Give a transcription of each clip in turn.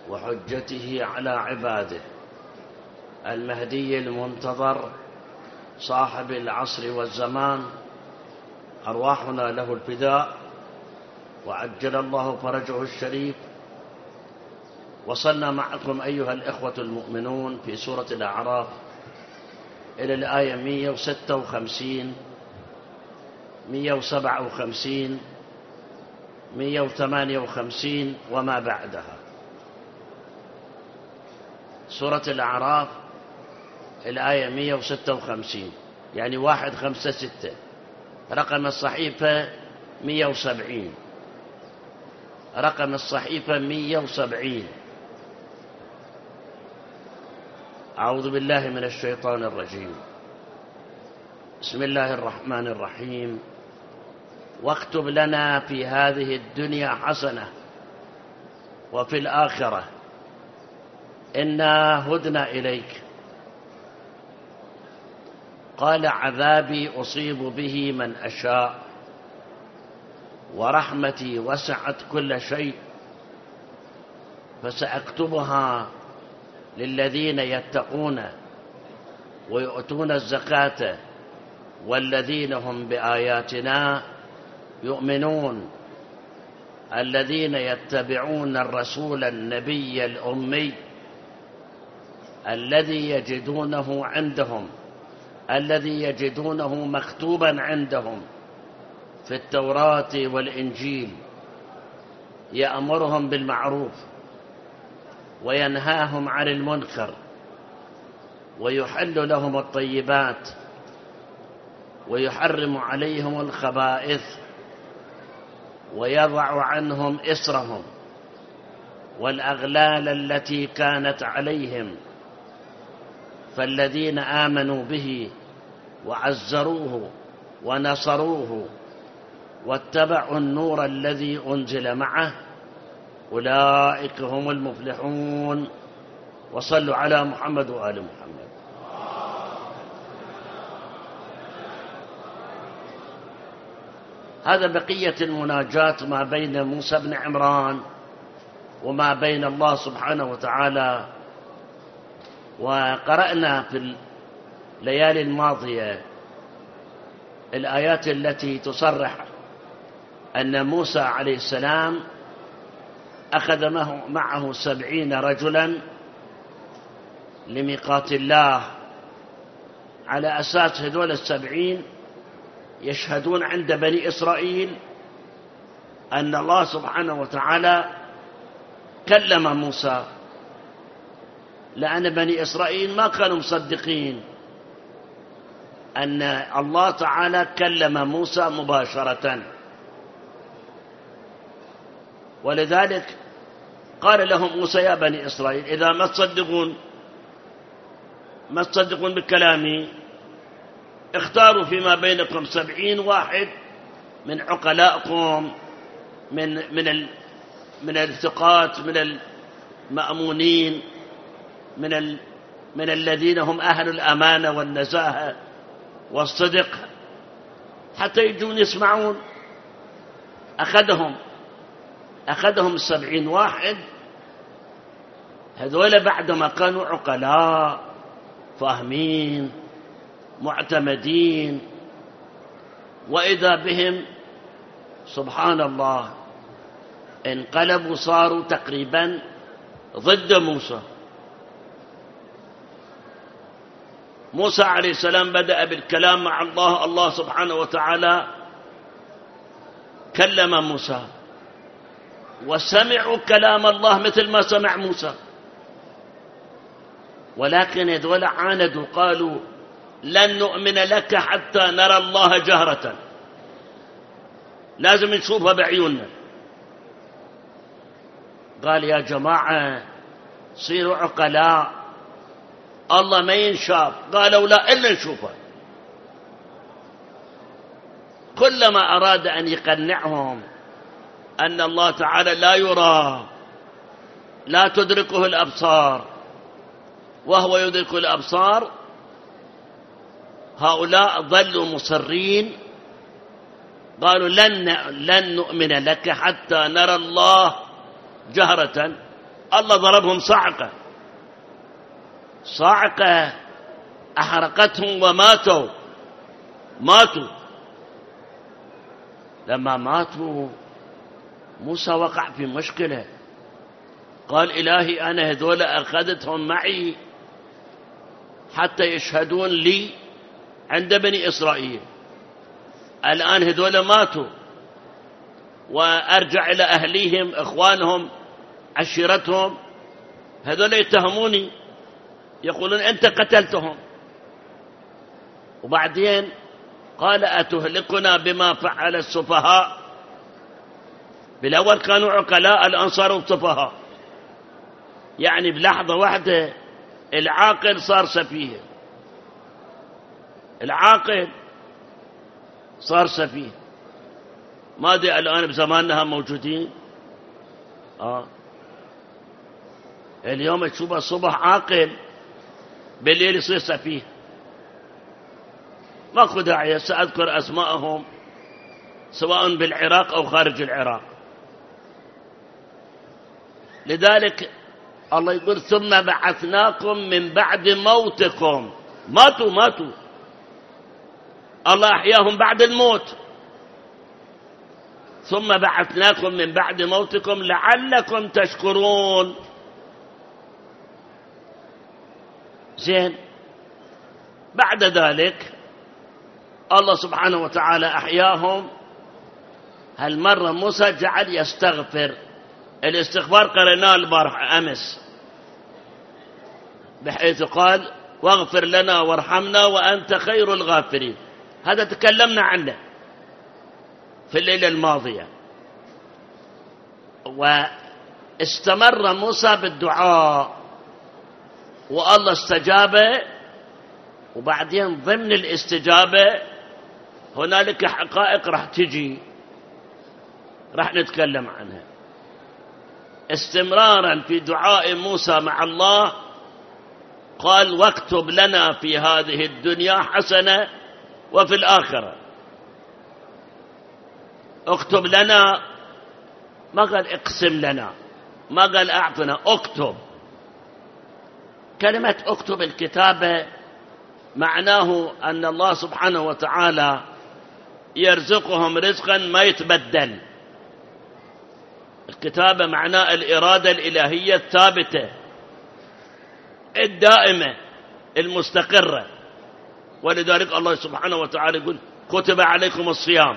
وحجته على عباده، المهدي المنتظر صاحب العصر والزمان، أرواحنا له الفداء وعجل الله فرجه الشريف. وصلنا معكم أيها الإخوة المؤمنون في سورة الأعراف إلى الآية 156 157 158 وما بعدها. سورة الأعراف الآية 156 يعني 156. رقم الصحيفة 170. رقم الصحيفة 170. أعوذ بالله من الشيطان الرجيم. بسم الله الرحمن الرحيم. واكتب لنا في هذه الدنيا حسنة وفي الآخرة إنا هدنا إليك. قال عذابي أصيب به من أشاء ورحمتي وسعت كل شيء فسأكتبها للذين يتقون ويؤتون الزكاة والذين هم بآياتنا يؤمنون الذين يتبعون الرسول النبي الأمي الذي يجدونه مكتوبا عندهم في التوراة والإنجيل يأمرهم بالمعروف وينهاهم عن المنكر ويحل لهم الطيبات ويحرم عليهم الخبائث ويضع عنهم إصرهم والأغلال التي كانت عليهم. فالذين آمنوا به وعزروه ونصروه واتبعوا النور الذي أنزل معه أولئك هم المفلحون. وصلوا على محمد وآل محمد. هذا بقية المناجاة ما بين موسى بن عمران وما بين الله سبحانه وتعالى. وقرأنا في الليالي الماضية الآيات التي تصرح أن موسى عليه السلام أخذ معه 70 رجلا لميقات الله، على أساس هذول 70 يشهدون عند بني إسرائيل أن الله سبحانه وتعالى كلم موسى، لأن بني إسرائيل ما كانوا مصدقين أن الله تعالى كلم موسى مباشرة. ولذلك قال لهم موسى يا بني إسرائيل إذا ما تصدقون بكلامي اختاروا فيما بينكم 70 واحد من عقلائكم من الثقات من المأمونين من الذين هم أهل الأمانة والنزاهة والصدق حتى يجون يسمعون. أخذهم 70 واحد. هذول بعدما كانوا عقلاء فاهمين معتمدين، وإذا بهم سبحان الله انقلبوا صاروا تقريبا ضد موسى. موسى عليه السلام بدأ بالكلام مع الله. الله سبحانه وتعالى كلم موسى وسمعوا كلام الله مثل ما سمع موسى، ولكن هذول عاندوا قالوا لن نؤمن لك حتى نرى الله جهرة، لازم نشوفها بعيوننا. قال يا جماعة صيروا عقلاء، الله ما ينشاف. قالوا لا إلا نشوفه. كلما أراد أن يقنعهم أن الله تعالى لا يرى، لا تدركه الأبصار وهو يدرك الأبصار، هؤلاء ظلوا مصرين. قالوا لن نؤمن لك حتى نرى الله جهرة. الله ضربهم صعقة، صاعقة أحرقتهم وماتوا. لما ماتوا موسى وقع في مشكلة، قال إلهي أنا هذول أخذتهم معي حتى يشهدون لي عند بني إسرائيل، الآن هذول ماتوا وأرجع إلى أهليهم إخوانهم عشيرتهم، هذول يتهموني يقولون أنت قتلتهم. وبعدين قال أتهلكنا بما فعل السفهاء؟ بالأول كانوا عقلاء الآن صاروا سفهاء، يعني بلحظة واحدة العاقل صار سفيه، العاقل صار سفيه. ما أدري الآن بزماننا موجودين. اليوم تشوف الصبح عاقل بالليل يصير سفيه. ماكو داعي سأذكر أسماءهم سواء بالعراق أو خارج العراق. لذلك الله يقول ثم بعثناكم من بعد موتكم. ماتوا الله أحياهم بعد الموت. ثم بعثناكم من بعد موتكم لعلكم تشكرون. زين، بعد ذلك الله سبحانه وتعالى أحياهم. هالمرة موسى جعل يستغفر. الاستغفار قرأناه البارح أمس، بحيث قال واغفر لنا وارحمنا وأنت خير الغافرين. هذا تكلمنا عنه في الليلة الماضية. واستمر موسى بالدعاء والله استجاب. وبعدين ضمن الاستجابة هنالك حقائق راح تجي، راح نتكلم عنها. استمرارا في دعاء موسى مع الله قال واكتب لنا في هذه الدنيا حسنة وفي الآخرة. اكتب لنا، ما قال اقسم لنا، ما قال اعطنا، اكتب. كلمة اكتب الكتابة معناه أن الله سبحانه وتعالى يرزقهم رزقا ما يتبدل. الكتابة معناه الإرادة الإلهية الثابتة الدائمة المستقرة. ولذلك الله سبحانه وتعالى يقول كتب عليكم الصيام،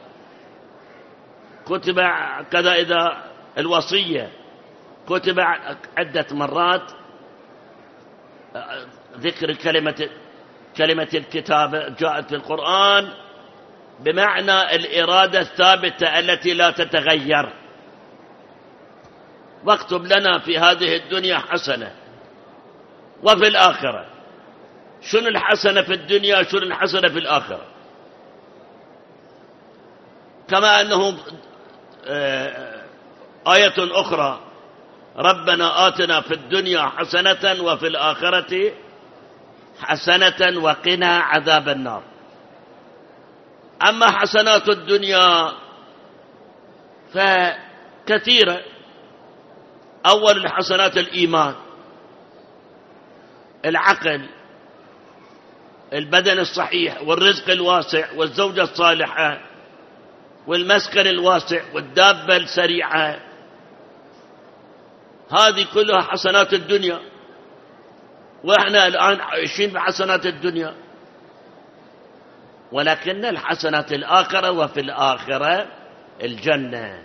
كتب كذا، إذا الوصية كتب عدة مرات ذكر كلمة الكتابة جاءت في القرآن بمعنى الإرادة الثابتة التي لا تتغير. واكتب لنا في هذه الدنيا حسنة وفي الآخرة. شنو الحسنة في الدنيا، شنو الحسنة في الآخرة؟ كما أنه آية أخرى ربنا آتنا في الدنيا حسنة وفي الآخرة حسنة وقنا عذاب النار. أما حسنات الدنيا فكثيرة. أول الحسنات الإيمان، العقل، البدن الصحيح، والرزق الواسع، والزوجة الصالحة، والمسكن الواسع، والدابة السريعة. هذه كلها حسنات الدنيا، وإحنا الآن عايشين بحسنات الدنيا. ولكن الحسنات الآخرة وفي الآخرة الجنة.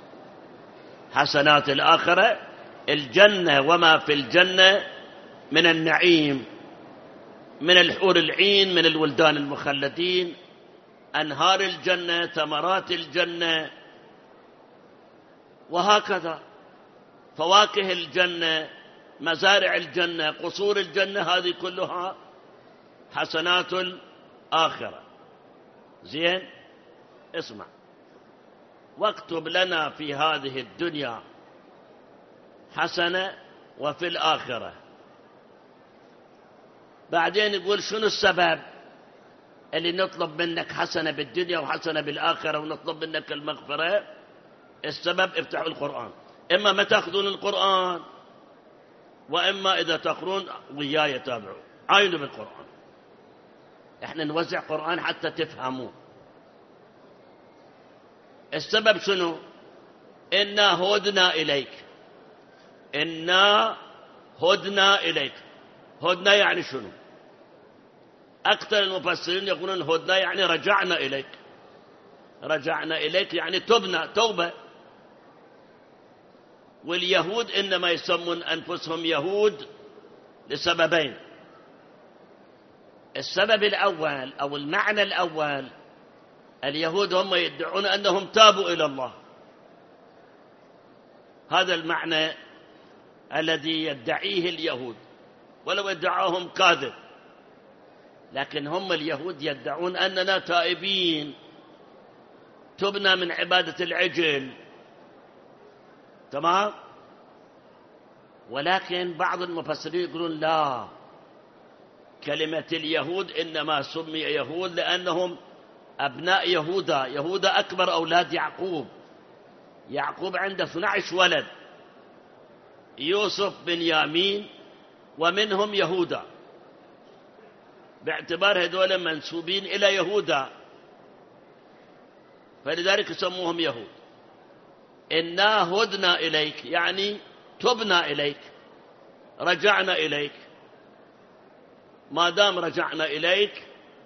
حسنات الآخرة الجنة وما في الجنة من النعيم، من الحور العين، من الولدان المخلدين، أنهار الجنة، ثمرات الجنة، وهكذا فواكه الجنة، مزارع الجنة، قصور الجنة. هذه كلها حسنات الآخرة. زين، اسمع. واكتب لنا في هذه الدنيا حسنة وفي الآخرة. بعدين يقول شنو السبب اللي نطلب منك حسنة بالدنيا وحسنة بالآخرة ونطلب منك المغفرة؟ السبب افتحوا القرآن. إما ما تأخذون القرآن وإما إذا تقرون وياي تابعوا، عاينوا بالقرآن. إحنا نوزع قرآن حتى تفهموا. السبب شنو؟ إنا هدنا إليك، إنا هدنا إليك. هدنا يعني شنو؟ أكثر المفسرين يقولون هدنا يعني رجعنا إليك. رجعنا إليك يعني تبنا توبة. واليهود إنما يسمون أنفسهم يهود لسببين. السبب الأول أو المعنى الأول، اليهود هم يدعون أنهم تابوا إلى الله. هذا المعنى الذي يدعيه اليهود، ولو ادعاهم كاذب، لكن هم اليهود يدعون أننا تائبين، تبنا من عبادة العجل. تمام؟ ولكن بعض المفسرين يقولون لا، كلمة اليهود إنما سمي يهود لأنهم أبناء يهوذا. يهوذا أكبر أولاد يعقوب. يعقوب عنده 12 ولد، يوسف بنيامين ومنهم يهوذا، باعتبار هذول منسوبين إلى يهوذا، فلذلك سموهم يهود. إنا هدنا إليك يعني تبنا إليك، رجعنا إليك. ما دام رجعنا إليك،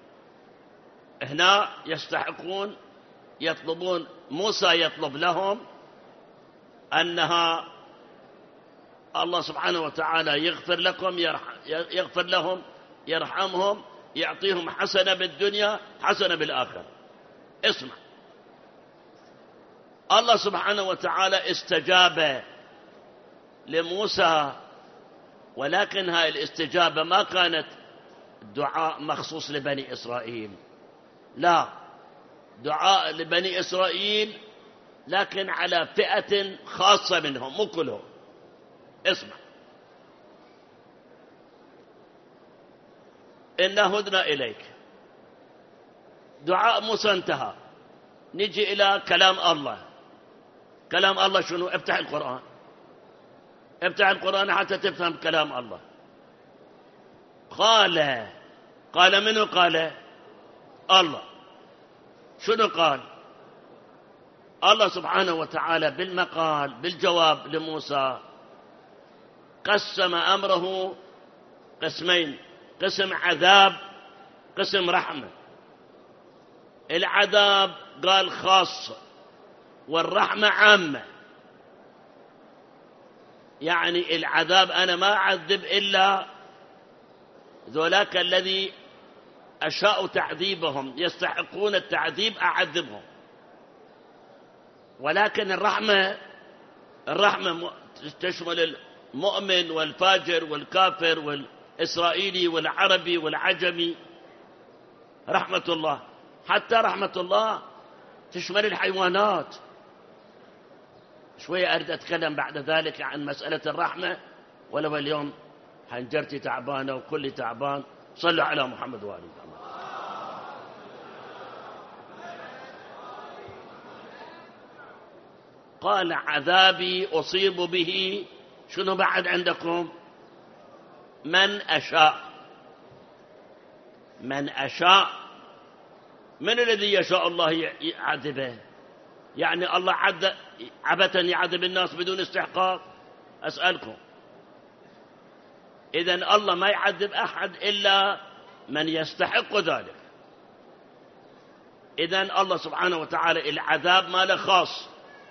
هنا يستحقون، يطلبون، موسى يطلب لهم أنها الله سبحانه وتعالى يغفر لهم، يرحمهم، يعطيهم حسنة بالدنيا حسنة بالآخرة. اسمع، الله سبحانه وتعالى استجاب لموسى، ولكن هاي الاستجابة ما كانت دعاء مخصوص لبني إسرائيل، لا، دعاء لبني إسرائيل لكن على فئة خاصة منهم، مو كلهم. اسمع، إنا هدنا إليك، دعاء موسى انتهى. نجي إلى كلام الله. كلام الله شنو؟ افتح القرآن، افتح القرآن حتى تفهم كلام الله. قال منو؟ قال الله. شنو قال؟ الله سبحانه وتعالى بالمقال بالجواب لموسى قسم أمره قسمين: قسم عذاب، قسم رحمة. العذاب قال خاص، والرحمة عامة. يعني العذاب أنا ما أعذب إلا ذولاك الذي أشاء تعذيبهم، يستحقون التعذيب أعذبهم. ولكن الرحمة تشمل المؤمن والفاجر والكافر والإسرائيلي والعربي والعجمي. رحمة الله، حتى رحمة الله تشمل الحيوانات. شوية أريد أتكلم بعد ذلك عن مسألة الرحمة، ولو اليوم حنجرتي تعبانة وكلي تعبان. صلوا على محمد وآله محمد. قال عذابي أصيب به شنو بعد عندكم؟ من أشاء. من أشاء، من الذي يشاء الله يعذبه؟ يعني الله عبثا يعذب الناس بدون استحقاق؟ أسألكم. إذن الله ما يعذب أحد إلا من يستحق ذلك. إذن الله سبحانه وتعالى العذاب ماله خاص،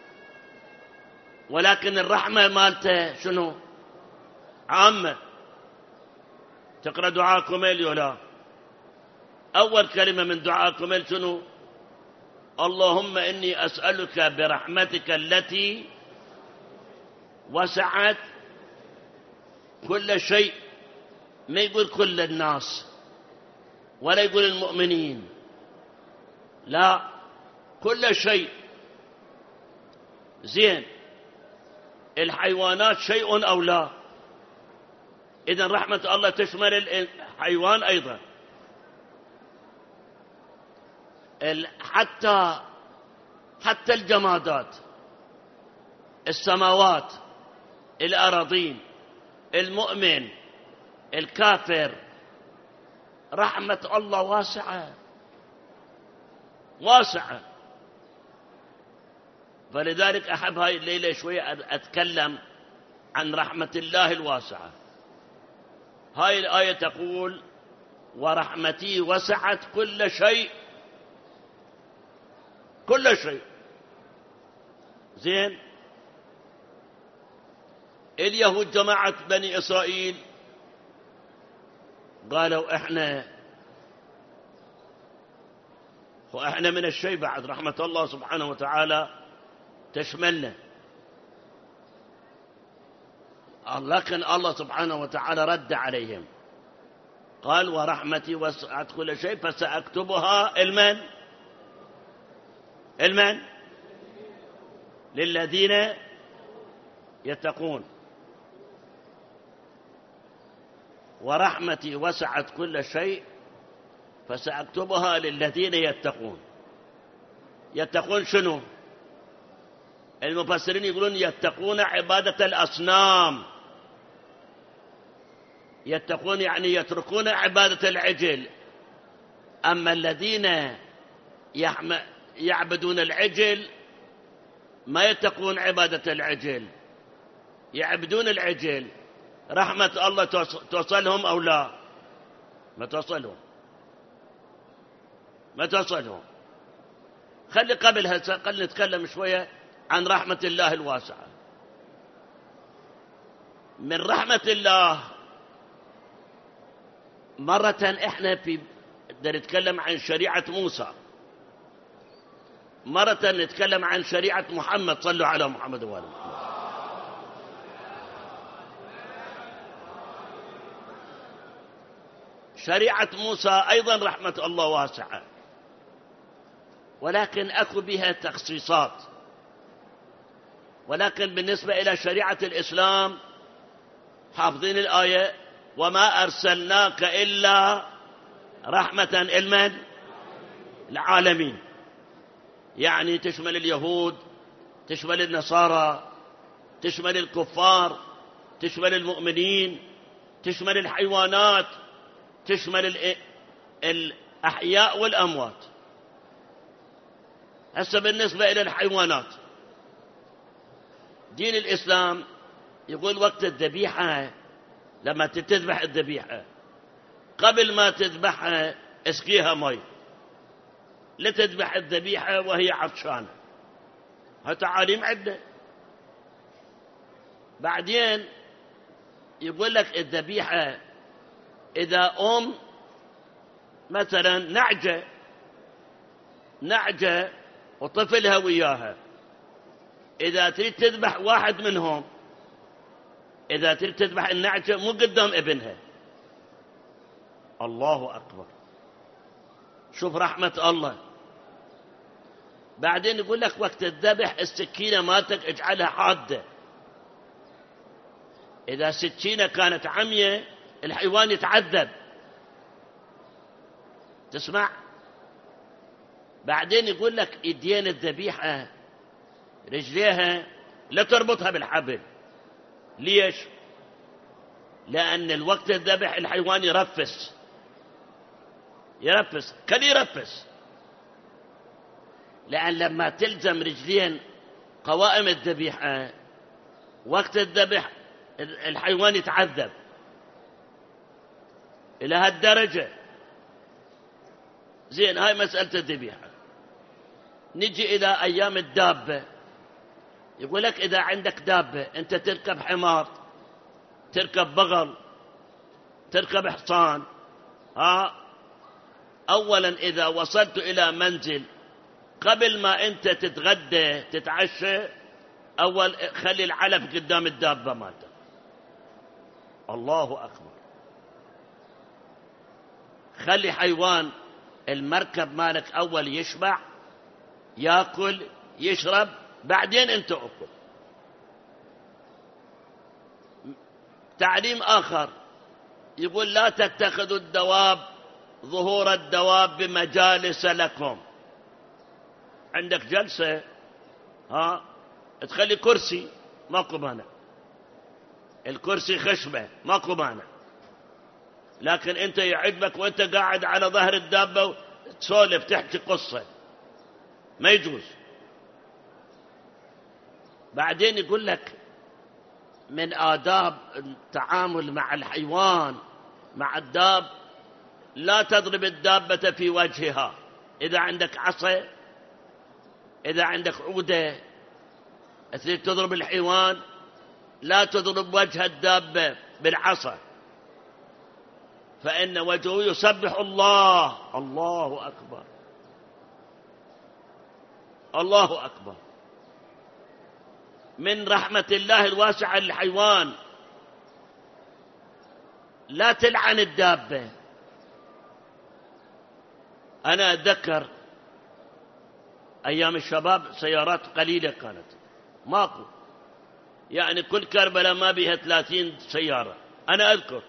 ولكن الرحمة مالته شنو؟ عامة. تقرأ دعاء كميل ولا؟ أول كلمة من دعاء كميل شنو؟ اللهم إني أسألك برحمتك التي وسعت كل شيء. ما يقول كل الناس ولا يقول المؤمنين، لا، كل شيء. زين، الحيوانات شيء أو لا؟ إذن رحمة الله تشمل الحيوان أيضا. حتى الجمادات، السماوات، الأراضين، المؤمن الكافر رحمة الله واسعة واسعة. فلذلك أحب هاي الليلة شوية أتكلم عن رحمة الله الواسعة. هاي الآية تقول ورحمتي وسعت كل شيء، كل شيء. زين، اليهود جماعة بني إسرائيل قالوا احنا من الشيء بعد رحمة الله سبحانه وتعالى تشملنا، لكن الله سبحانه وتعالى رد عليهم قال ورحمتي وسعت كل شيء فسأكتبها المن للذين يتقون. ورحمتي وسعت كل شيء فسأكتبها للذين يتقون. يتقون شنو؟ المفسرين يقولون يتقون عبادة الأصنام. يتقون يعني يتركون عبادة العجل. أما الذين يعبدون العجل ما يتقون عبادة العجل، يعبدون العجل. رحمة الله توصلهم أو لا؟ ما توصلهم، ما توصلهم. خلي قبل هسه خلي نتكلم شوية عن رحمة الله الواسعة. من رحمة الله مرة احنا نتكلم عن شريعة موسى، مرة نتكلم عن شريعة محمد. صلوا على محمد وآل محمد. شريعة موسى أيضا رحمة الله واسعة، ولكن أكو بها تخصيصات. ولكن بالنسبة إلى شريعة الإسلام حافظين الآية وما أرسلناك إلا رحمة العالمين. يعني تشمل اليهود، تشمل النصارى، تشمل الكفار، تشمل المؤمنين، تشمل الحيوانات، تشمل الأحياء والأموات. هسه بالنسبة إلى الحيوانات دين الإسلام يقول وقت الذبيحة لما تذبح الذبيحة قبل ما تذبحها اسقيها مي، لا تذبح الذبيحة وهي عطشانة. هاي تعاليم عدة. بعدين يقول لك الذبيحة إذا مثلا نعجة وطفلها وياها، إذا تريد تذبح واحد منهم، إذا تريد تذبح النعجة مو قدام ابنها. الله أكبر، شوف رحمة الله. بعدين يقول لك وقت الذبح السكينة مالتك اجعلها حادة. إذا سكينة كانت عمية الحيوان يتعذب. تسمع؟ بعدين يقول لك يدين الذبيحة رجليها لا تربطها بالحبل. ليش؟ لأن الوقت الذبح الحيوان يرفس كان يرفس. لأن لما تلزم رجلين قوائم الذبيحة وقت الذبح الحيوان يتعذب إلى هالدرجة. زين، هاي مسألة الذبيحة. نجي إلى أيام الدابة. يقول لك إذا عندك دابة أنت تركب حمار، تركب بغل، تركب حصان، أولا إذا وصلت إلى منزل قبل ما أنت تتغدى تتعشى أول خلي العلف قدام الدابة مالتك. الله أكبر. خلي حيوان المركب مالك أول يشبع يأكل يشرب بعدين أنت أكل. تعليم آخر يقول لا تتخذوا الدواب ظهور الدواب بمجالس لكم. عندك جلسة تخلي كرسي ماكو مانع، الكرسي خشبة ماكو مانع، لكن أنت يعجبك وأنت قاعد على ظهر الدابة تسولف تحكي قصة، ما يجوز. بعدين يقول لك من آداب التعامل مع الحيوان مع الداب لا تضرب الدابة في وجهها. إذا عندك عصا، إذا عندك عودة تريد تضرب الحيوان، لا تضرب وجه الدابة بالعصا، فإن وجهه يسبح الله. الله أكبر، الله أكبر. من رحمة الله الواسعة للحيوان لا تلعن الدابة. أنا أتذكر أيام الشباب سيارات قليلة كانت، ماكو، يعني كل كربلاء ما بيها 30 سيارة. أنا أذكر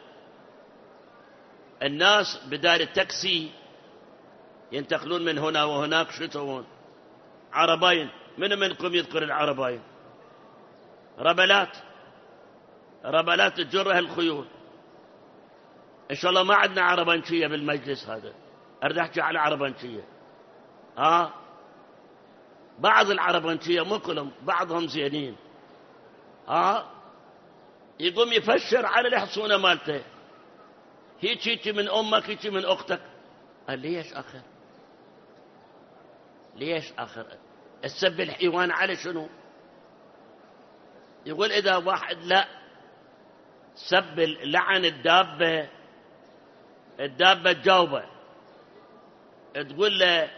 الناس بدال التاكسي ينتقلون من هنا وهناك، شو يسوون؟ عربين. من منكم يذكر العربين؟ ربلات، ربلات تجرها الخيول. إن شاء الله ما عندنا عربنشية بالمجلس هذا، أريد أحكي على عربنشية. بعض العربنشية مو كلهم، بعضهم زينين. يقوم يفشر على الحصونة مالته، هيك من أمك، هيك من أختك. قال ليش آخر؟ ليش آخر؟ السب الحيوان على شنو؟ يقول إذا واحد لا سب لعن الدابة، الدابة تجاوبه تقول له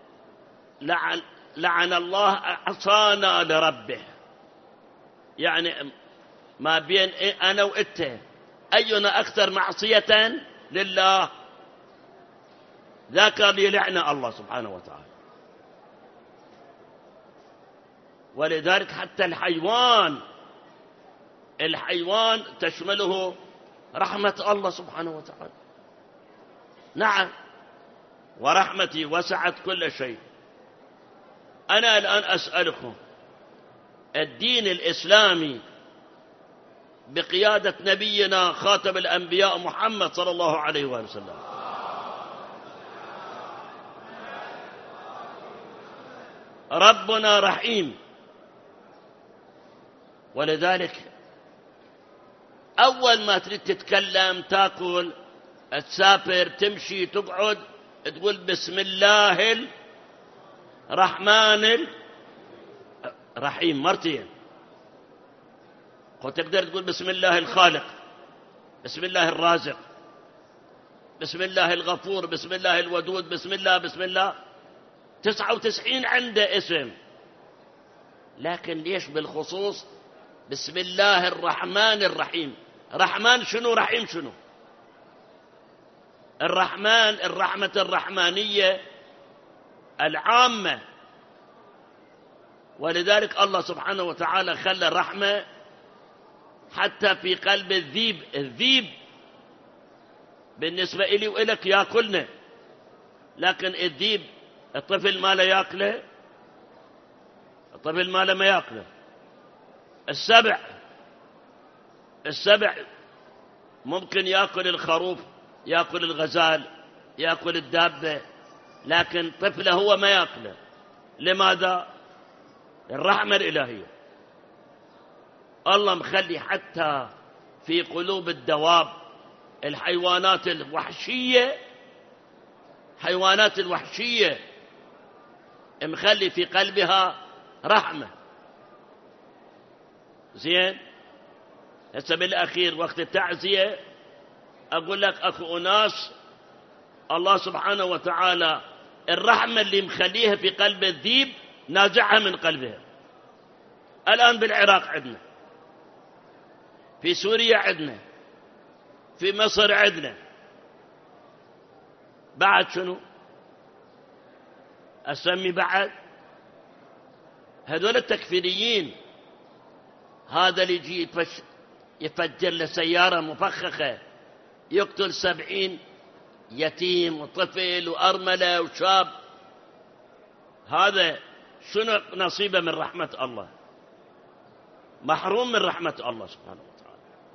لعن الله عصانا لربه، يعني ما بين أنا وإنت أينا أكثر معصية لله، ذاك اللي لعن الله سبحانه وتعالى. ولذلك حتى الحيوان تشمله رحمة الله سبحانه وتعالى. نعم، ورحمتي وسعت كل شيء. أنا الآن أسألكم، الدين الإسلامي بقيادة نبينا خاتم الأنبياء محمد صلى الله عليه وسلم ربنا رحيم، ولذلك أول ما تريد تتكلم، تاكل، تسافر، تمشي، تقعد، تقول بسم الله الرحمن الرحيم مرتين. وتقدر تقول بسم الله الخالق، بسم الله الرازق، بسم الله الغفور، بسم الله الودود، بسم الله 99 عنده اسم، لكن ليش بالخصوص بسم الله الرحمن الرحيم؟ رحمن شنو؟ رحيم شنو؟ الرحمن الرحمة الرحمانية العامة، ولذلك الله سبحانه وتعالى خلى الرحمة حتى في قلب الذيب. الذيب بالنسبة إلي وإلك يأكلنا، لكن الذيب الطفل ما لا يأكله، الطفل ما لا ما يأكله. السبع ممكن يأكل الخروف، يأكل الغزال، يأكل الدابة، لكن طفله هو ما يأكله. لماذا؟ الرحمة الإلهية. الله مخلي حتى في قلوب الدواب، الحيوانات الوحشية، حيوانات الوحشية مخلي في قلبها رحمة. زين، هسه بالأخير وقت التعزية أقول لك أكو أناس الله سبحانه وتعالى الرحمة اللي مخليها في قلب الذيب نازعها من قلبها. الآن بالعراق عندنا، في سوريا عندنا، في مصر عندنا، بعد شنو أسمي بعد؟ هذول التكفيريين. هذا اللي يجي يفجر له سيارة مفخخة، يقتل 70 يتيم وطفل وأرملة وشاب، هذا شنو نصيبه من رحمة الله؟ محروم من رحمة الله سبحانه وتعالى.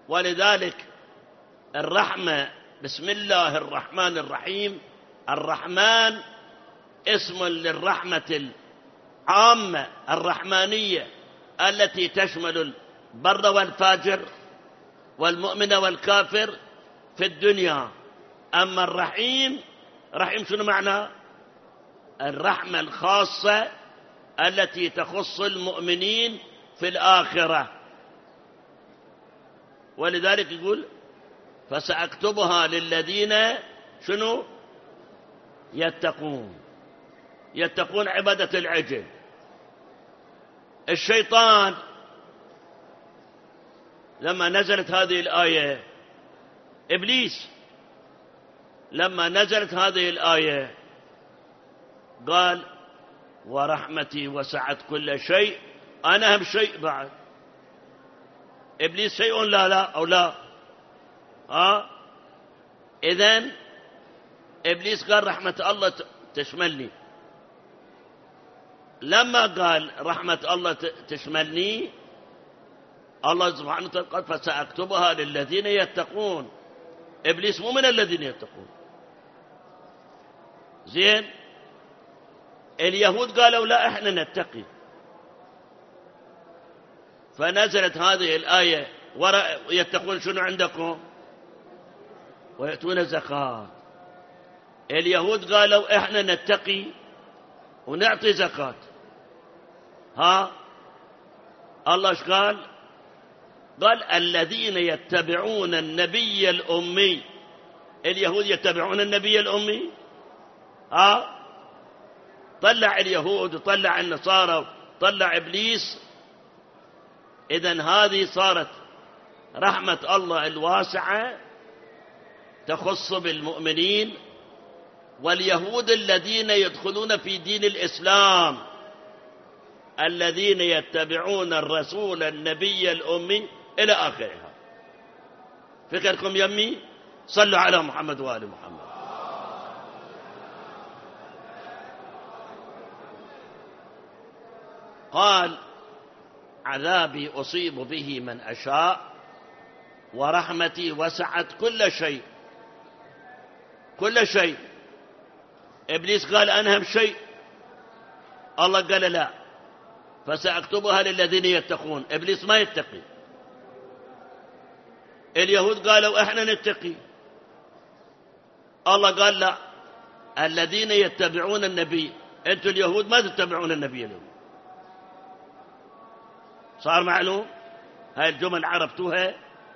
ولذلك الرحمة، بسم الله الرحمن الرحيم، الرحمن اسم للرحمة العامة الرحمانية التي تشمل البر والفاجر والمؤمن والكافر في الدنيا. أما الرحيم، رحيم شنو معناه؟ الرحمة الخاصة التي تخص المؤمنين في الآخرة. ولذلك يقول فسأكتبها للذين شنو؟ يتقون عبادة العجل. الشيطان لما نزلت هذه الآية، إبليس لما نزلت هذه الآية قال ورحمتي وسعت كل شيء، أنا أهم شيء بعد. إبليس شيء لا أو لا؟ إذن إبليس قال رحمة الله تشملني. لما قال رحمة الله تشملني، الله سبحانه وتعالى قال فسأكتبها للذين يتقون. إبليس مو من الذين يتقون. زين، اليهود قالوا لا احنا نتقي، فنزلت هذه الآية يتقون شنو عندكم؟ ويأتون الزكاة. اليهود قالوا احنا نتقي ونعطي زكاة. الله ايش قال؟ قال الذين يتبعون النبي الأمي. اليهود يتبعون النبي الأمي. طلع اليهود وطلع النصارى وطلع إبليس. إذن هذه صارت رحمة الله الواسعة تخص بالمؤمنين. واليهود الذين يدخلون في دين الإسلام الذين يتبعون الرسول النبي الأمي إلى آخرها. فكركم يمي؟ صلوا على محمد وآل محمد. قال عذابي أصيب به من أشاء ورحمتي وسعت كل شيء. كل شيء. إبليس قال أنهم شيء، الله قال لا فسأكتبها للذين يتقون. إبليس ما يتقي. اليهود قالوا احنا نتقي، الله قال لا الذين يتبعون النبي. انتم اليهود ما تتبعون النبي اليوم. صار معلوم؟ هاي الجمل عرفتوها؟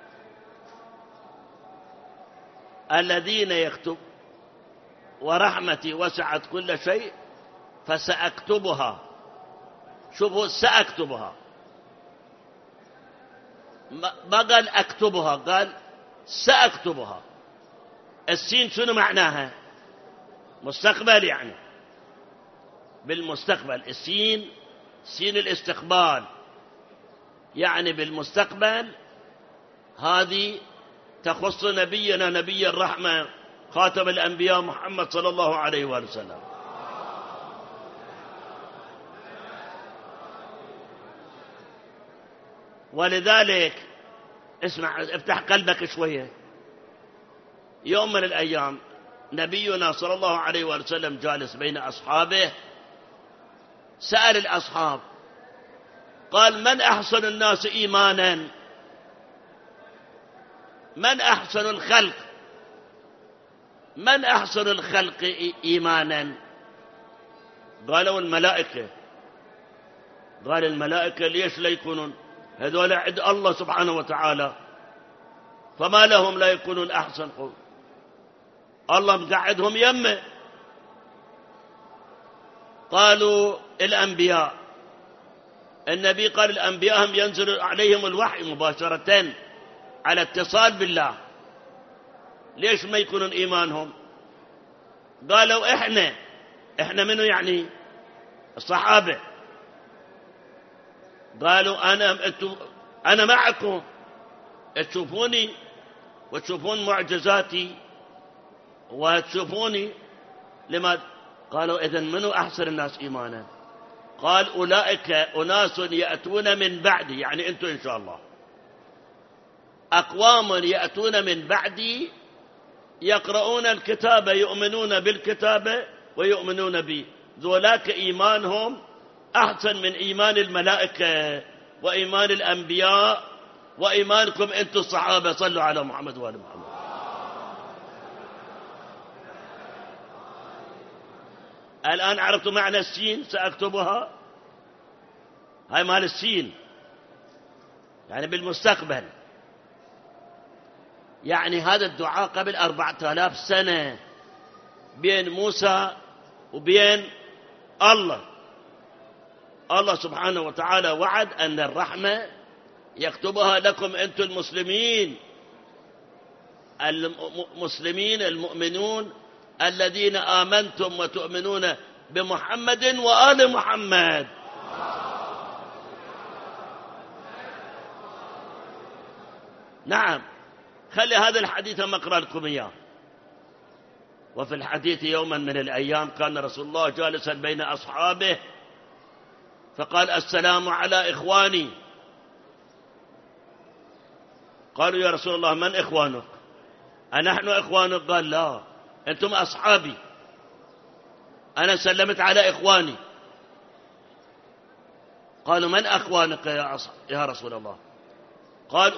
الذين يكتب ورحمتي وسعت كل شيء فسأكتبها. شوفوا سأكتبها، ما قال أكتبها، قال سأكتبها. السين شنو معناها؟ مستقبل، يعني بالمستقبل. السين سين الاستقبال، يعني بالمستقبل. هذه تخص نبينا نبي الرحمة خاتم الأنبياء محمد صلى الله عليه وآله وسلم. ولذلك اسمع، افتح قلبك شوية. يوم من الأيام نبينا صلى الله عليه وآله وسلم جالس بين أصحابه، سأل الأصحاب قال من أحسن الناس إيمانا؟ من أحسن الخلق؟ من أحسن الخلق إيمانا؟ قالوا الملائكة. قال الملائكة ليش لا يكونون؟ هذول عند الله سبحانه وتعالى، فما لهم لا يكونون أحسن قول؟ الله مقعدهم يمه. قالوا الأنبياء. النبي قال الأنبياء هم ينزل عليهم الوحي مباشرة على اتصال بالله، ليش ما يكونون إيمانهم؟ قالوا إحنا منو يعني؟ الصحابة. قالوا أنا معكم، تشوفوني وتشوفون معجزاتي وتشوفوني. لما قالوا إذن منو أحسن الناس إيمانا؟ قال أولئك أناس يأتون من بعدي، يعني أنتم إن شاء الله. أقوام يأتون من بعدي يقرؤون الكتاب يؤمنون بالكتاب ويؤمنون بي، ذولاك إيمانهم أحسن من إيمان الملائكة وإيمان الأنبياء وإيمانكم أنتم الصحابة. صلوا على محمد وآل محمد. الآن عرفتوا معنى السين؟ سأكتبها، هاي مال السين، يعني بالمستقبل. يعني هذا الدعاء قبل 4000 سنة بين موسى وبين الله. الله سبحانه وتعالى وعد أن الرحمة يكتبها لكم أنتم المسلمين، المسلمين المؤمنون الذين آمنتم وتؤمنون بمحمد وآل محمد. نعم، خلي هذا الحديث أقرأ لكم إياه. وفي الحديث يوما من الأيام كان رسول الله جالسا بين أصحابه فقال: السلام على إخواني. قالوا: يا رسول الله من إخوانك؟ أنحن إخوانك؟ قال: لا، أنتم أصحابي، أنا سلمت على إخواني. قالوا: من أخوانك يا رسول الله؟ قال: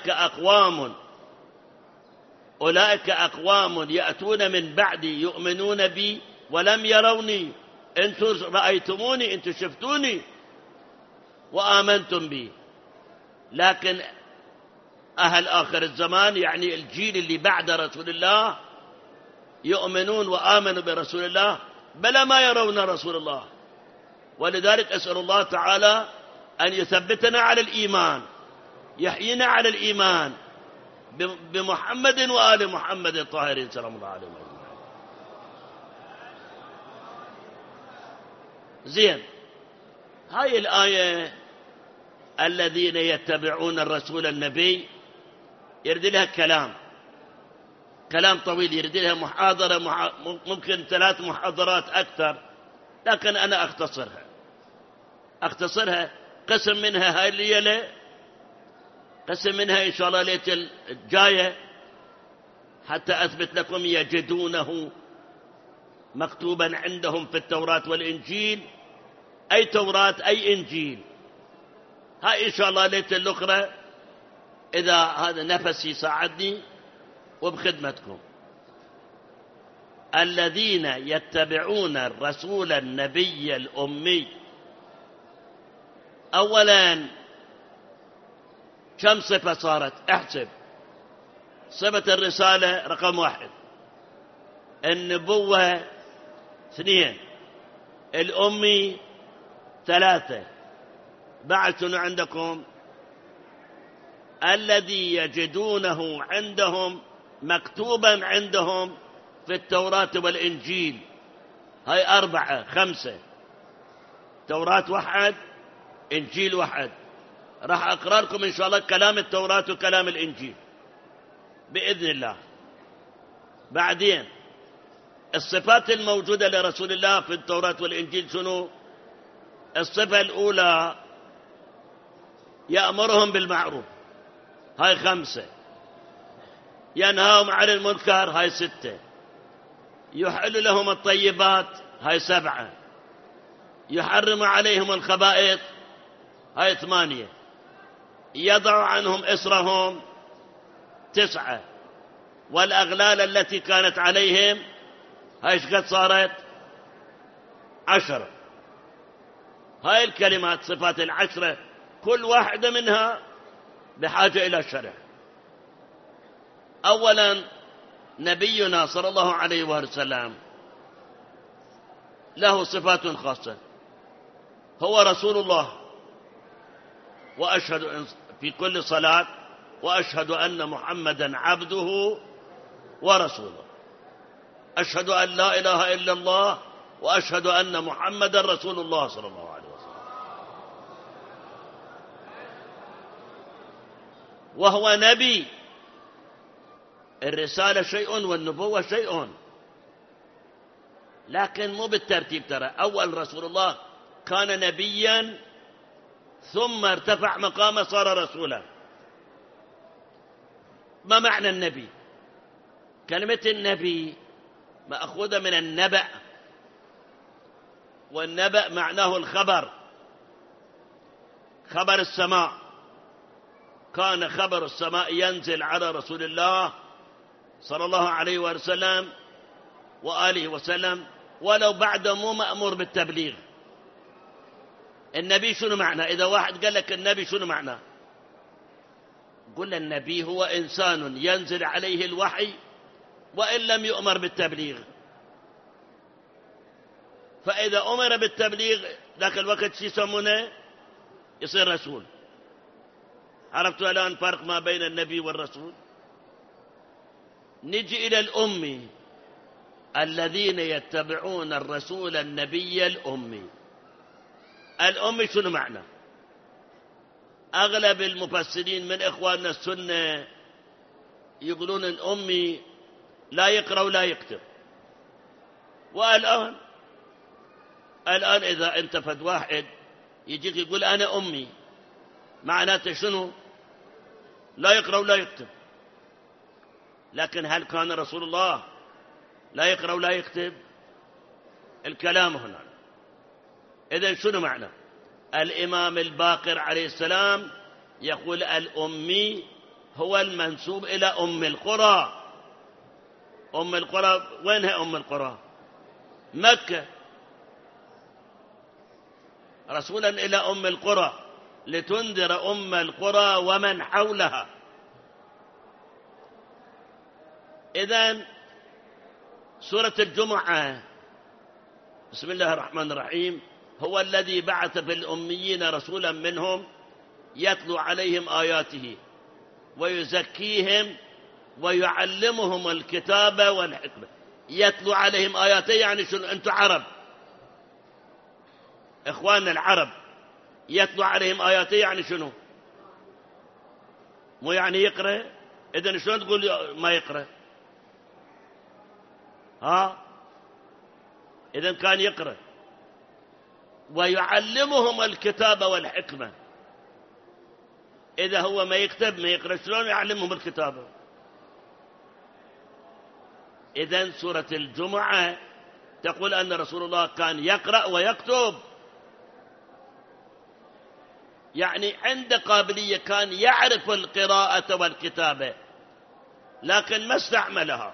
أولئك أقوام يأتون من بعدي يؤمنون بي ولم يروني. أنتم رأيتموني، أنتم شفتوني وآمنتم بي، لكن أهل آخر الزمان، يعني الجيل اللي بعد رسول الله، يؤمنون وآمنوا برسول الله بل ما يرون رسول الله. ولذلك أسأل الله تعالى أن يثبتنا على الإيمان، يحيينا على الإيمان بمحمد وآل محمد الطاهرين سلام الله عليهم. زين، هاي الآية الذين يتبعون الرسول النبي يرد لها كلام طويل، يرد لها محاضرة، ممكن 3 محاضرات أكثر، لكن أنا أختصرها. قسم منها هاي الليلة، قسم منها إن شاء الله ليلة الجاية، حتى أثبت لكم يجدونه مكتوبا عندهم في التوراة والإنجيل، أي توراة أي إنجيل. هاي إن شاء الله ليلة الأخرى إذا هذا نفسي يساعدني وبخدمتكم. الذين يتبعون الرسول النبي الأمي. أولا كم صفة صارت؟ احسب. صفة الرسالة رقم 1، النبوة 2، الأمي 3، بعد شنو عندكم؟ الذي يجدونه عندهم مكتوبا عندهم في التوراة والإنجيل. هاي 4 5، توراة 1 إنجيل 1. راح أقرأ لكم إن شاء الله كلام التوراة وكلام الإنجيل بإذن الله. بعدين الصفات الموجودة لرسول الله في التوراة والإنجيل شنو؟ الصفة الأولى يأمرهم بالمعروف، هاي 5، ينهاهم عن المنكر، هاي 6، يحل لهم الطيبات، هاي 7، يحرم عليهم الخبائث، هاي 8، يضع عنهم إسرهم، 9، والأغلال التي كانت عليهم، هاي ايش قد صارت؟ 10. هاي الكلمات صفات 10 كل واحدة منها بحاجة إلى شرح. أولا نبينا صلى الله عليه وسلم له صفات خاصة، هو رسول الله، وأشهد في كل صلاة وأشهد أن محمدا عبده ورسوله. أشهد أن لا إله إلا الله وأشهد أن محمدا رسول الله صلى الله عليه وسلم. وهو نبي. الرسالة شيء والنبوة شيء، لكن مو بالترتيب. ترى أول رسول الله كان نبيا ثم ارتفع مقامه صار رسولا. ما معنى النبي؟ كلمة النبي مأخوذة من النبأ، والنبأ معناه الخبر، خبر السماء. كان خبر السماء ينزل على رسول الله صلى الله عليه وسلم وآله وسلم ولو بعد مو مأمور بالتبليغ. النبي شنو معنى؟ إذا واحد قال لك النبي شنو معنى؟ قل النبي هو إنسان ينزل عليه الوحي وإن لم يؤمر بالتبليغ، فإذا أمر بالتبليغ ذاك الوقت شو يسمونه؟ يصير رسول. عرفتوا الآن فرق ما بين النبي والرسول؟ نجي إلى الأمي، الذين يتبعون الرسول النبي الأمي. الأمي شنو معنى؟ أغلب المفسرين من إخواننا السنة يقولون الأمي لا يقرأ ولا يكتب. والآن إذا أنت فد واحد يجيك يقول أنا أمي، معناته شنو؟ لا يقرأ ولا يكتب. لكن هل كان رسول الله لا يقرأ ولا يكتب؟ الكلام هنا. إذن شنو معنى؟ الإمام الباقر عليه السلام يقول الأمي هو المنسوب إلى أم القرى. أم القرى وينها أم القرى؟ مكة. رسولا إلى أم القرى لتنذر أم القرى ومن حولها. إذن سورة الجمعة، بسم الله الرحمن الرحيم، هو الذي بعث في الأميين رسولا منهم يتلو عليهم آياته ويزكيهم ويعلمهم الكتاب والحكمة. يتلو عليهم آياته يعني شنو؟ أنتم عرب، إخواننا العرب، يتلو عليهم آياته يعني شنو؟ مو يعني يقرأ. إذن شلون تقول ما يقرأ؟ إذن كان يقرأ. ويعلمهم الكتاب والحكمة. إذا هو ما يكتب ما يقرأ، شلون يعلمهم الكتابة؟ إذن سورة الجمعة تقول أن رسول الله كان يقرأ ويكتب، يعني عنده قابلية، كان يعرف القراءة والكتابة، لكن ما استعملها.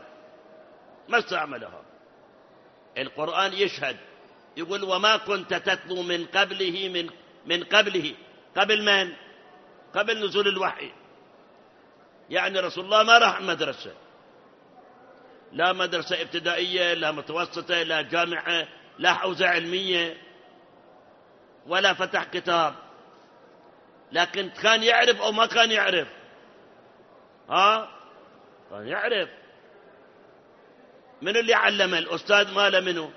القرآن يشهد، يقول وما كنت تتلو من قبله من قبله. قبل من؟ قبل نزول الوحي. يعني رسول الله ما راح مدرسة، لا مدرسة ابتدائية، لا متوسطة، لا جامعة، لا حوزة علمية، ولا فتح كتاب. لكن كان يعرف أو ما كان يعرف؟ كان يعرف. من اللي علمه؟ الأستاذ ماله منه؟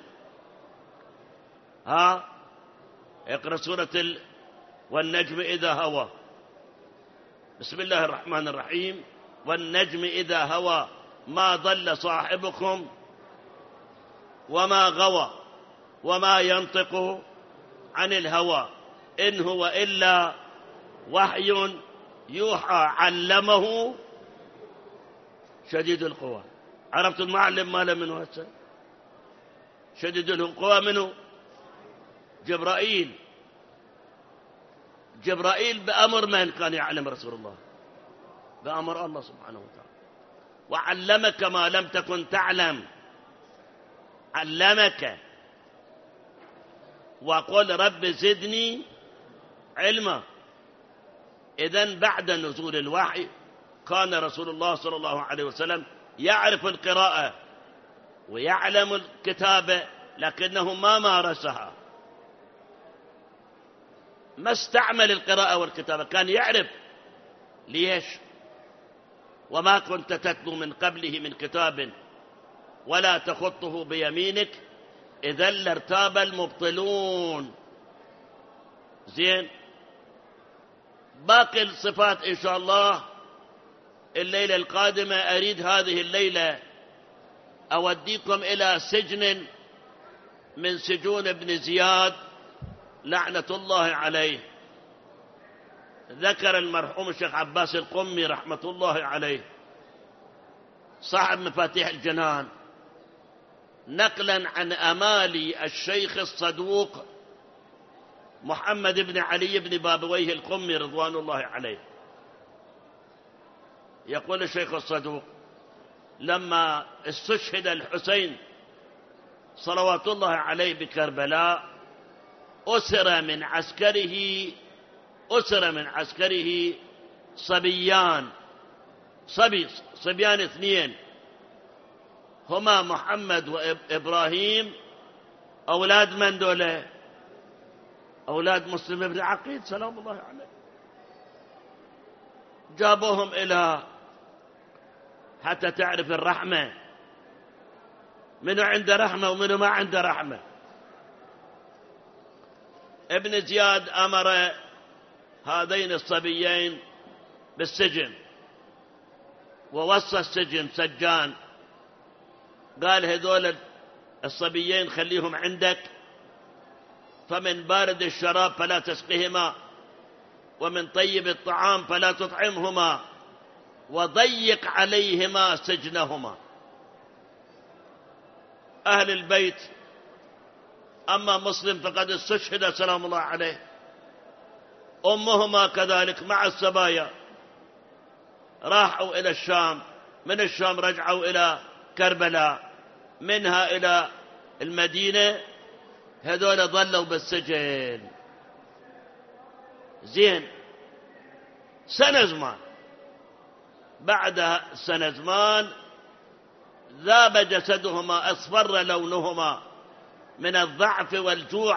اقرأ سورة والنجم إذا هوى. بسم الله الرحمن الرحيم. والنجم إذا هوى ما ضل صاحبكم وما غوى وما ينطق عن الهوى إن هو إلا وحي يوحى علمه شديد القوى. عرفت المعلم ماله منه هسه؟ شديد القوى منه؟ جبرائيل. بأمر من كان يعلم رسول الله؟ بأمر الله سبحانه وتعالى. وعلمك ما لم تكن تعلم، علمك. وقل رب زدني علما. إذن بعد نزول الوحي كان رسول الله صلى الله عليه وسلم يعرف القراءة ويعلم الكتابة، لكنه ما مارسها، ما استعمل القراءة والكتابة. كان يعرف. ليش؟ وما كنت تتلو من قبله من كتاب ولا تخطه بيمينك إذا لارتاب المبطلون. زين، باقي الصفات إن شاء الله الليلة القادمة. أريد هذه الليلة أوديكم إلى سجن من سجون ابن زياد لعنة الله عليه. ذكر المرحوم الشيخ عباس القمي رحمة الله عليه صاحب مفاتيح الجنان، نقلا عن أمالي الشيخ الصدوق محمد بن علي بن بابويه القمي رضوان الله عليه، يقول الشيخ الصدوق: لما استشهد الحسين صلوات الله عليه بكربلاء أسر من عسكره صبيان 2 هما محمد وإبراهيم، أولاد من دولة؟ أولاد مسلم بن عقيل سلام الله عليه. جابوهم إلى حتى تعرف الرحمة، منو عنده رحمة ومنو ما عنده رحمة. ابن زياد أمر هذين الصبيين بالسجن، ووصى السجن سجان، قال: هذول الصبيين خليهم عندك، فمن بارد الشراب فلا تسقهما، ومن طيب الطعام فلا تطعمهما، وضيق عليهما سجنهما. أهل البيت أما مسلم فقد استشهد سلام الله عليه، أمهما كذلك مع السبايا راحوا إلى الشام، من الشام رجعوا إلى كربلاء، منها إلى المدينة. هذول ظلوا بالسجن زين سنة زمان. بعد سنة زمان ذاب جسدهما، أصفر لونهما من الضعف والجوع.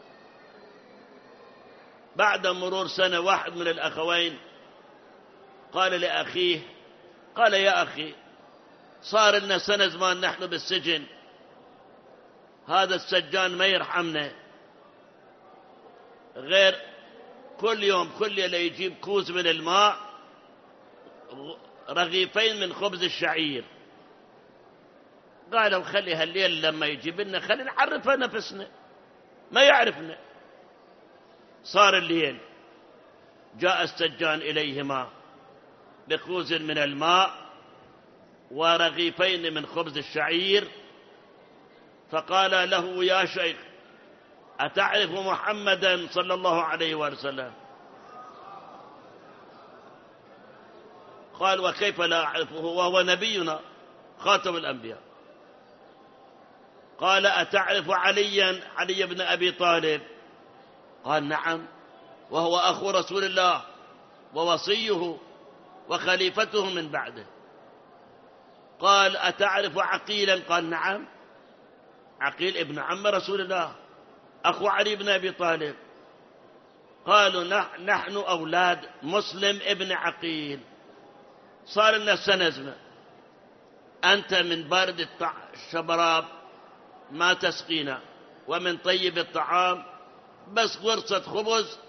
بعد مرور سنة واحد من الأخوين قال لأخيه، قال: يا أخي، صار لنا سنة زمان نحن بالسجن، هذا السجان ما يرحمنا، غير كل يوم كل ليلة يجيب كوز من الماء، رغيفين من خبز الشعير. قالوا: خلي هالليل لما يجيب لنا خلي نعرفه نفسنا، ما يعرفنا. صار الليل، جاء السجان إليهما بكوز من الماء ورغيفين من خبز الشعير، فقال له: يا شيخ، أتعرف محمدا صلى الله عليه وسلم؟ قال: وكيف لا أعرفه وهو نبينا خاتم الأنبياء؟ قال: أتعرف علي بن أبي طالب؟ قال: نعم، وهو أخو رسول الله ووصيه وخليفته من بعده. قال: أتعرف عقيلا؟ قال: نعم، عقيل ابن عم رسول الله أخو علي بن أبي طالب. قالوا: نحن أولاد مسلم ابن عقيل. صار لنا سنة زمن، أنت من بارد الشبراب ما تسقينا، ومن طيب الطعام بس غرصة خبز.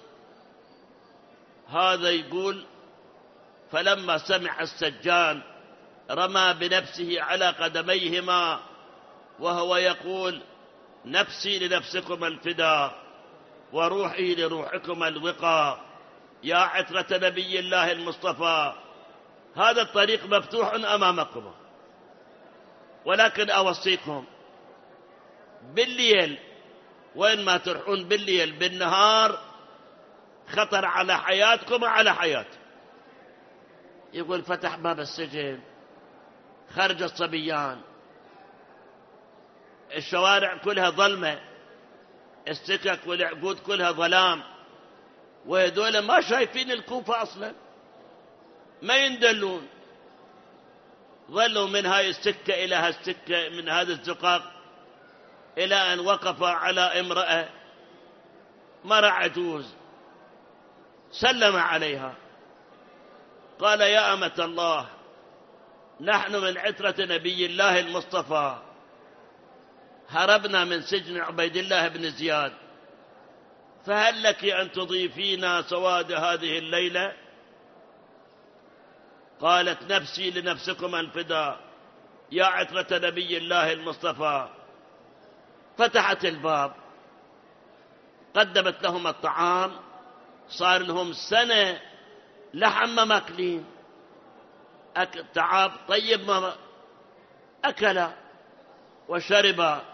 هذا يقول: فلما سمع السجان رمى بنفسه على قدميهما وهو يقول: نفسي لنفسكم الفداء، وروحي لروحكم الوقاء، يا عترة نبي الله المصطفى، هذا الطريق مفتوح أمامكم، ولكن أوصيكم بالليل وين ما تروحون، بالليل بالنهار خطر على حياتكم وعلى حياتي. يقول: فتح باب السجن، خرج الصبيان، الشوارع كلها ظلمة، السكك والعقود كلها ظلام، وهذول ما شايفين الكوفة أصلا، ما يندلون. ظلوا من هاي السكة إلى هالسكة، من هذا الزقاق إلى أن وقف على امرأة مرأة عجوز، سلم عليها، قال: يا أمة الله، نحن من عترة نبي الله المصطفى، هربنا من سجن عبيد الله بن زياد، فهل لك أن تضيفينا سواد هذه الليلة؟ قالت: نفسي لنفسكم الفداء، يا عترة نبي الله المصطفى. فتحت الباب، قدمت لهم الطعام، صار لهم سنة لحم ما ماكلين، تعاب طيب أكل وشرب